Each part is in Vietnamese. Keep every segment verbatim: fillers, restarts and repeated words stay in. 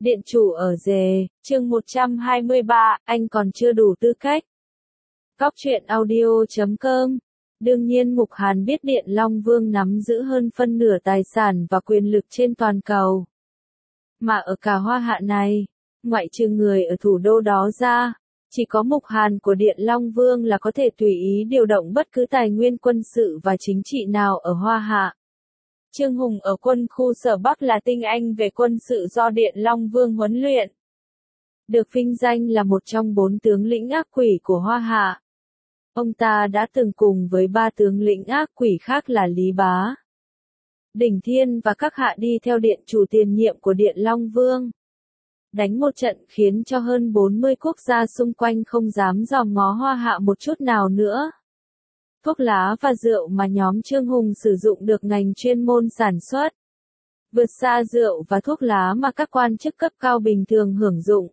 Điện chủ ở rề, chương một trăm hai mươi ba, anh còn chưa đủ tư cách. Góc truyện audio chấm com. Đương nhiên Mục Hàn biết Điện Long Vương nắm giữ hơn phân nửa tài sản và quyền lực trên toàn cầu. Mà ở cả Hoa Hạ này, ngoại trừ người ở thủ đô đó ra, chỉ có Mục Hàn của Điện Long Vương là có thể tùy ý điều động bất cứ tài nguyên quân sự và chính trị nào ở Hoa Hạ. Trương Hùng ở quân khu Sở Bắc là tinh anh về quân sự do Điện Long Vương huấn luyện. Được vinh danh là một trong bốn tướng lĩnh ác quỷ của Hoa Hạ. Ông ta đã từng cùng với ba tướng lĩnh ác quỷ khác là Lý Bá, Đỉnh Thiên và các hạ đi theo điện chủ tiền nhiệm của Điện Long Vương. Đánh một trận khiến cho hơn bốn mươi quốc gia xung quanh không dám dòm ngó Hoa Hạ một chút nào nữa. Thuốc lá và rượu mà nhóm Trương Hùng sử dụng được ngành chuyên môn sản xuất. Vượt xa rượu và thuốc lá mà các quan chức cấp cao bình thường hưởng dụng.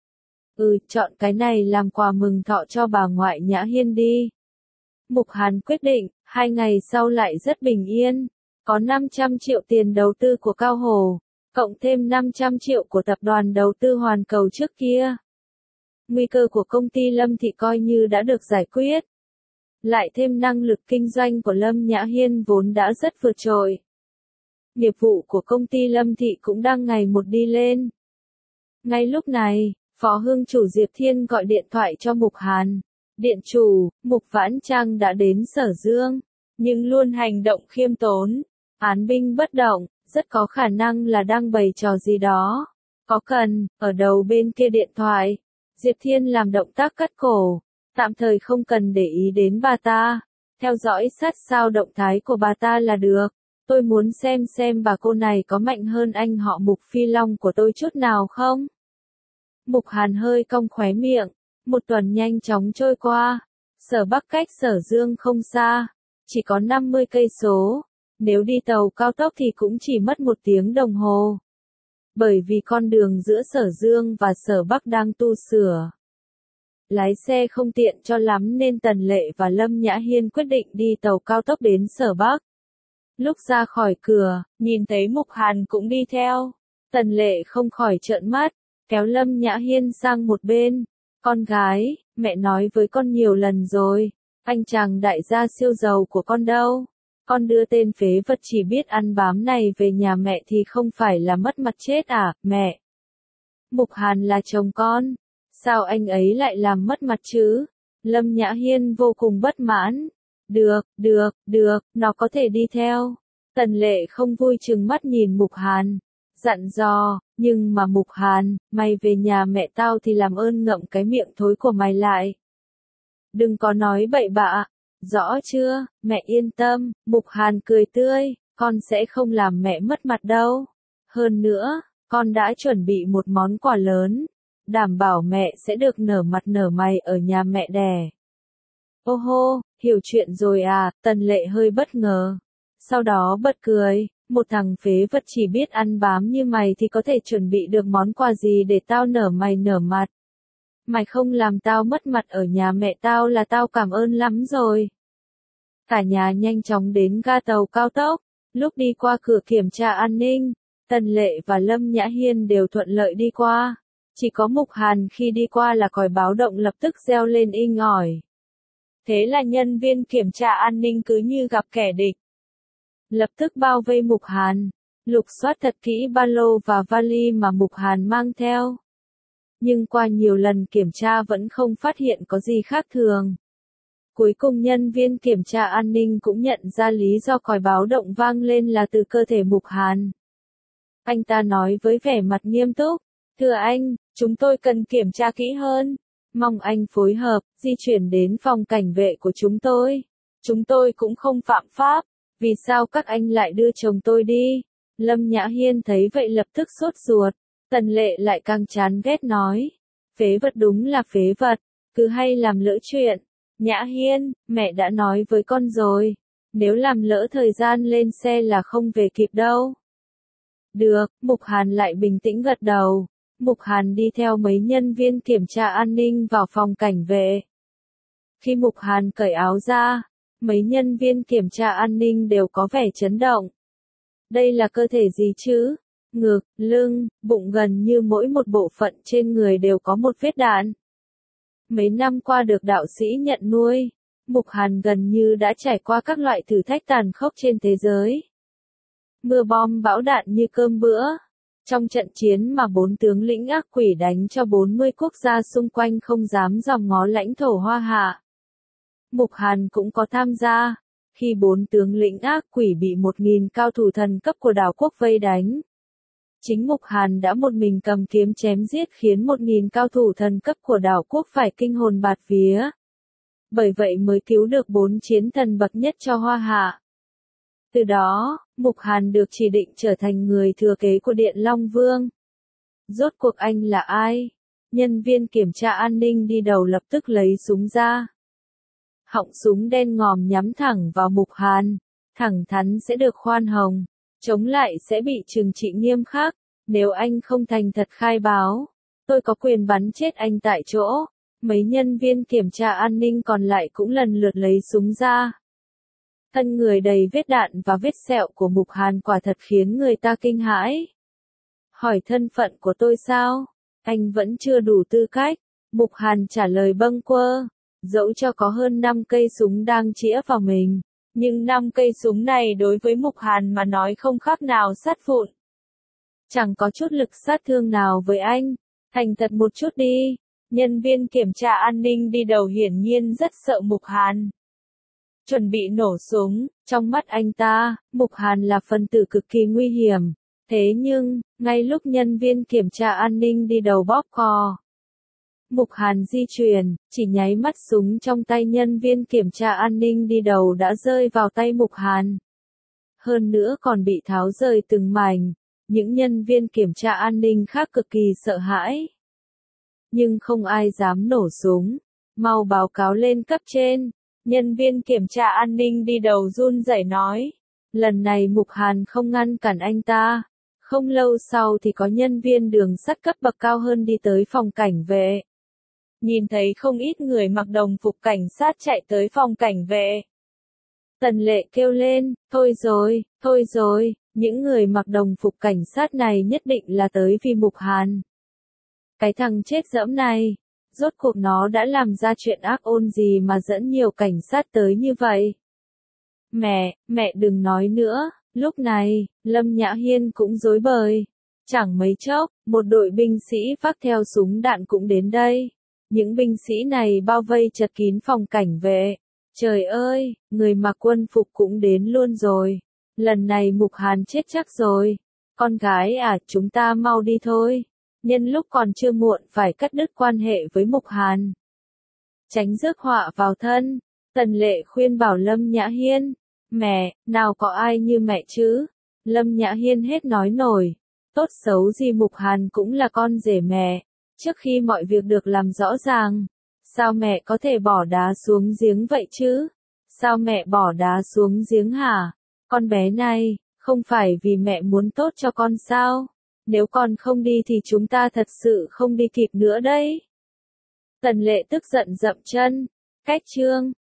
Ừ, chọn cái này làm quà mừng thọ cho bà ngoại Nhã Hiên đi. Mục Hàn quyết định, hai ngày sau lại rất bình yên. Có năm trăm triệu tiền đầu tư của Cao Hồ, cộng thêm năm trăm triệu của tập đoàn đầu tư Hoàn Cầu trước kia. Nguy cơ của công ty Lâm Thị coi như đã được giải quyết. Lại thêm năng lực kinh doanh của Lâm Nhã Hiên vốn đã rất vượt trội. Nghiệp vụ của công ty Lâm Thị cũng đang ngày một đi lên. Ngay lúc này, Phó Hương chủ Diệp Thiên gọi điện thoại cho Mục Hàn. Điện chủ, Mục Vãn Trang đã đến Sở Dương, nhưng luôn hành động khiêm tốn, án binh bất động, rất có khả năng là đang bày trò gì đó. Có cần, ở đầu bên kia điện thoại, Diệp Thiên làm động tác cắt cổ. Tạm thời không cần để ý đến bà ta, theo dõi sát sao động thái của bà ta là được. Tôi muốn xem xem bà cô này có mạnh hơn anh họ Mục Phi Long của tôi chút nào không. Mục Hàn hơi cong khóe miệng, một tuần nhanh chóng trôi qua. Sở Bắc cách Sở Dương không xa, chỉ có năm mươi cây số, nếu đi tàu cao tốc thì cũng chỉ mất một tiếng đồng hồ. Bởi vì con đường giữa Sở Dương và Sở Bắc đang tu sửa. Lái xe không tiện cho lắm nên Tần Lệ và Lâm Nhã Hiên quyết định đi tàu cao tốc đến Sở Bắc. Lúc ra khỏi cửa, nhìn thấy Mục Hàn cũng đi theo. Tần Lệ không khỏi trợn mắt, kéo Lâm Nhã Hiên sang một bên. Con gái, mẹ nói với con nhiều lần rồi, anh chàng đại gia siêu giàu của con đâu. Con đưa tên phế vật chỉ biết ăn bám này về nhà mẹ thì không phải là mất mặt chết à, mẹ. Mục Hàn là chồng con. Sao anh ấy lại làm mất mặt chứ? Lâm Nhã Hiên vô cùng bất mãn. Được, được, được, nó có thể đi theo. Tần Lệ không vui trừng mắt nhìn Mục Hàn. Dặn dò, nhưng mà Mục Hàn, mày về nhà mẹ tao thì làm ơn ngậm cái miệng thối của mày lại. Đừng có nói bậy bạ. Rõ chưa, mẹ yên tâm. Mục Hàn cười tươi, con sẽ không làm mẹ mất mặt đâu. Hơn nữa, con đã chuẩn bị một món quà lớn. Đảm bảo mẹ sẽ được nở mặt nở mày ở nhà mẹ đẻ. Ô hô, hiểu chuyện rồi à, Tần Lệ hơi bất ngờ. Sau đó bật cười, một thằng phế vật chỉ biết ăn bám như mày thì có thể chuẩn bị được món quà gì để tao nở mày nở mặt. Mày không làm tao mất mặt ở nhà mẹ tao là tao cảm ơn lắm rồi. Cả nhà nhanh chóng đến ga tàu cao tốc, lúc đi qua cửa kiểm tra an ninh, Tần Lệ và Lâm Nhã Hiên đều thuận lợi đi qua. Chỉ có Mục Hàn khi đi qua là còi báo động lập tức reo lên inh ỏi. Thế là nhân viên kiểm tra an ninh cứ như gặp kẻ địch. Lập tức bao vây Mục Hàn, lục soát thật kỹ ba lô và vali mà Mục Hàn mang theo. Nhưng qua nhiều lần kiểm tra vẫn không phát hiện có gì khác thường. Cuối cùng nhân viên kiểm tra an ninh cũng nhận ra lý do còi báo động vang lên là từ cơ thể Mục Hàn. Anh ta nói với vẻ mặt nghiêm túc. Thưa anh, chúng tôi cần kiểm tra kỹ hơn. Mong anh phối hợp, di chuyển đến phòng cảnh vệ của chúng tôi. Chúng tôi cũng không phạm pháp. Vì sao các anh lại đưa chồng tôi đi? Lâm Nhã Hiên thấy vậy lập tức sốt ruột. Tần Lệ lại càng chán ghét nói. Phế vật đúng là phế vật. Cứ hay làm lỡ chuyện. Nhã Hiên, mẹ đã nói với con rồi. Nếu làm lỡ thời gian lên xe là không về kịp đâu. Được, Mục Hàn lại bình tĩnh gật đầu. Mục Hàn đi theo mấy nhân viên kiểm tra an ninh vào phòng cảnh vệ. Khi Mục Hàn cởi áo ra, mấy nhân viên kiểm tra an ninh đều có vẻ chấn động. Đây là cơ thể gì chứ? ngực, lưng, bụng gần như mỗi một bộ phận trên người đều có một vết đạn. Mấy năm qua được đạo sĩ nhận nuôi, Mục Hàn gần như đã trải qua các loại thử thách tàn khốc trên thế giới. Mưa bom bão đạn như cơm bữa. Trong trận chiến mà bốn tướng lĩnh ác quỷ đánh cho bốn mươi quốc gia xung quanh không dám dòm ngó lãnh thổ Hoa Hạ, Mục Hàn cũng có tham gia. Khi bốn tướng lĩnh ác quỷ bị một nghìn cao thủ thần cấp của đảo quốc vây đánh, chính Mục Hàn đã một mình cầm kiếm chém giết khiến một nghìn cao thủ thần cấp của đảo quốc phải kinh hồn bạt vía. Bởi vậy mới cứu được bốn chiến thần bậc nhất cho Hoa Hạ. Từ đó, Mục Hàn được chỉ định trở thành người thừa kế của Điện Long Vương. Rốt cuộc anh là ai? Nhân viên kiểm tra an ninh đi đầu lập tức lấy súng ra. Họng súng đen ngòm nhắm thẳng vào Mục Hàn. Thẳng thắn sẽ được khoan hồng, chống lại sẽ bị trừng trị nghiêm khắc. Nếu anh không thành thật khai báo, tôi có quyền bắn chết anh tại chỗ. Mấy nhân viên kiểm tra an ninh còn lại cũng lần lượt lấy súng ra. Thân người đầy vết đạn và vết sẹo của Mục Hàn quả thật khiến người ta kinh hãi. Hỏi thân phận của tôi sao? Anh vẫn chưa đủ tư cách. Mục Hàn trả lời bâng quơ. Dẫu cho có hơn năm cây súng đang chĩa vào mình, nhưng năm cây súng này đối với Mục Hàn mà nói không khác nào sắt vụn. Chẳng có chút lực sát thương nào với anh. Thành thật một chút đi. Nhân viên kiểm tra an ninh đi đầu hiển nhiên rất sợ Mục Hàn. Chuẩn bị nổ súng, trong mắt anh ta, Mục Hàn là phần tử cực kỳ nguy hiểm. Thế nhưng, ngay lúc nhân viên kiểm tra an ninh đi đầu bóp cò, Mục Hàn di chuyển, chỉ nháy mắt súng trong tay nhân viên kiểm tra an ninh đi đầu đã rơi vào tay Mục Hàn. Hơn nữa còn bị tháo rời từng mảnh, những nhân viên kiểm tra an ninh khác cực kỳ sợ hãi. Nhưng không ai dám nổ súng, mau báo cáo lên cấp trên. Nhân viên kiểm tra an ninh đi đầu run rẩy nói. Lần này Mục Hàn không ngăn cản anh ta. Không lâu sau thì có nhân viên đường sắt cấp bậc cao hơn đi tới phòng cảnh vệ. Nhìn thấy không ít người mặc đồng phục cảnh sát chạy tới phòng cảnh vệ. Tần Lệ kêu lên, thôi rồi, thôi rồi, những người mặc đồng phục cảnh sát này nhất định là tới vì Mục Hàn. Cái thằng chết dẫm này, rốt cuộc nó đã làm ra chuyện ác ôn gì mà dẫn nhiều cảnh sát tới như vậy? Mẹ, mẹ đừng nói nữa. Lúc này, Lâm Nhã Hiên cũng rối bời. Chẳng mấy chốc, một đội binh sĩ vác theo súng đạn cũng đến đây. Những binh sĩ này bao vây chật kín phòng cảnh vệ. Trời ơi, người mặc quân phục cũng đến luôn rồi. Lần này Mục Hàn chết chắc rồi. Con gái à, chúng ta mau đi thôi. Nhân lúc còn chưa muộn phải cắt đứt quan hệ với Mục Hàn. Tránh rước họa vào thân. Tần Lệ khuyên bảo Lâm Nhã Hiên. Mẹ, nào có ai như mẹ chứ? Lâm Nhã Hiên hết nói nổi. Tốt xấu gì Mục Hàn cũng là con rể mẹ. Trước khi mọi việc được làm rõ ràng, sao mẹ có thể bỏ đá xuống giếng vậy chứ? Sao mẹ bỏ đá xuống giếng hả? Con bé này, không phải vì mẹ muốn tốt cho con sao? Nếu con không đi thì chúng ta thật sự không đi kịp nữa đấy. Tần Lệ tức giận dậm chân. Cách chương